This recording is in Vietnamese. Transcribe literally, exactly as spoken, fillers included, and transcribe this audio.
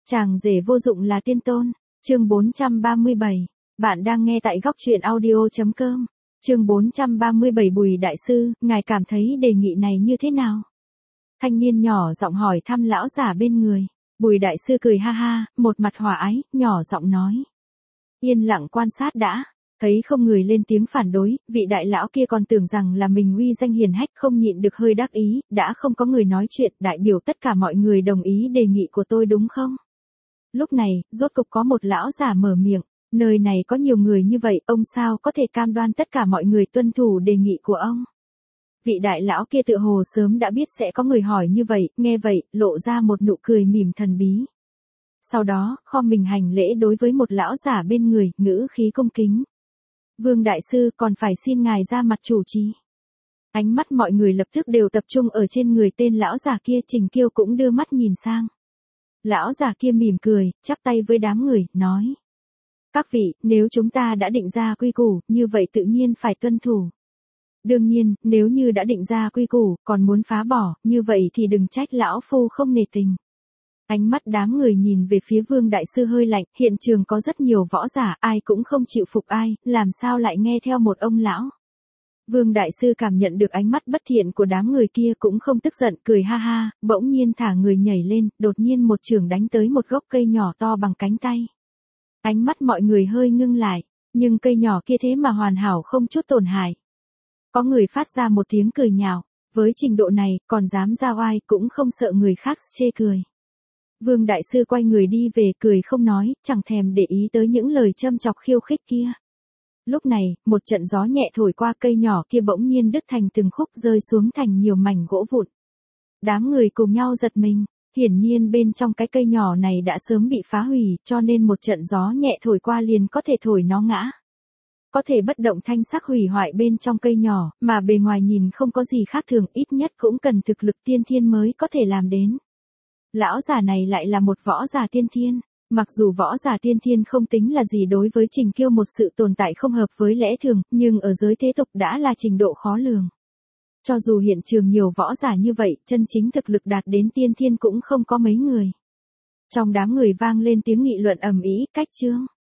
Chàng rể vô dụng là tiên tôn. Chương bốn trăm ba mươi bảy. Bạn đang nghe tại góc truyện audio chấm com. Chương bốn trăm ba mươi bảy. Bùi đại sư, ngài cảm thấy đề nghị này như thế nào? Thanh niên nhỏ giọng hỏi thăm lão giả bên người. Bùi đại sư cười ha ha, một mặt hòa ái, nhỏ giọng nói. Yên lặng quan sát đã. Thấy không người lên tiếng phản đối, vị đại lão kia còn tưởng rằng là mình uy danh hiền hách, không nhịn được hơi đắc ý, đã không có người nói chuyện, đại biểu tất cả mọi người đồng ý đề nghị của tôi đúng không? Lúc này, rốt cục có một lão giả mở miệng, nơi này có nhiều người như vậy, ông sao có thể cam đoan tất cả mọi người tuân thủ đề nghị của ông? Vị đại lão kia tự hồ sớm đã biết sẽ có người hỏi như vậy, nghe vậy, lộ ra một nụ cười mỉm thần bí. Sau đó, khom mình hành lễ đối với một lão giả bên người, ngữ khí cung kính. Vương đại sư còn phải xin ngài ra mặt chủ trì. Ánh mắt mọi người lập tức đều tập trung ở trên người tên lão giả kia. Trình Kiêu cũng đưa mắt nhìn sang. Lão giả kia mỉm cười, chắp tay với đám người, nói. Các vị, nếu chúng ta đã định ra quy củ, như vậy tự nhiên phải tuân thủ. Đương nhiên, nếu như đã định ra quy củ, còn muốn phá bỏ, như vậy thì đừng trách lão phu không nể tình. Ánh mắt đám người nhìn về phía Vương đại sư hơi lạnh, hiện trường có rất nhiều võ giả, ai cũng không chịu phục ai, làm sao lại nghe theo một ông lão. Vương đại sư cảm nhận được ánh mắt bất thiện của đám người kia cũng không tức giận, cười ha ha, bỗng nhiên thả người nhảy lên, đột nhiên một chưởng đánh tới một gốc cây nhỏ to bằng cánh tay. Ánh mắt mọi người hơi ngưng lại, nhưng cây nhỏ kia thế mà hoàn hảo không chút tổn hại. Có người phát ra một tiếng cười nhạo, với trình độ này, còn dám ra oai cũng không sợ người khác chê cười. Vương đại sư quay người đi về, cười không nói, chẳng thèm để ý tới những lời châm chọc khiêu khích kia. Lúc này, một trận gió nhẹ thổi qua, cây nhỏ kia bỗng nhiên đứt thành từng khúc, rơi xuống thành nhiều mảnh gỗ vụn. Đám người cùng nhau giật mình, hiển nhiên bên trong cái cây nhỏ này đã sớm bị phá hủy, cho nên một trận gió nhẹ thổi qua liền có thể thổi nó ngã. Có thể bất động thanh sắc hủy hoại bên trong cây nhỏ, mà bề ngoài nhìn không có gì khác thường, ít nhất cũng cần thực lực tiên thiên mới có thể làm đến. Lão già này lại là một võ giả tiên thiên, mặc dù võ giả tiên thiên không tính là gì đối với Trình Kiêu một sự tồn tại không hợp với lẽ thường, nhưng ở giới thế tục đã là trình độ khó lường. Cho dù hiện trường nhiều võ giả như vậy, chân chính thực lực đạt đến tiên thiên cũng không có mấy người. Trong đám người vang lên tiếng nghị luận ầm ĩ, cách chương.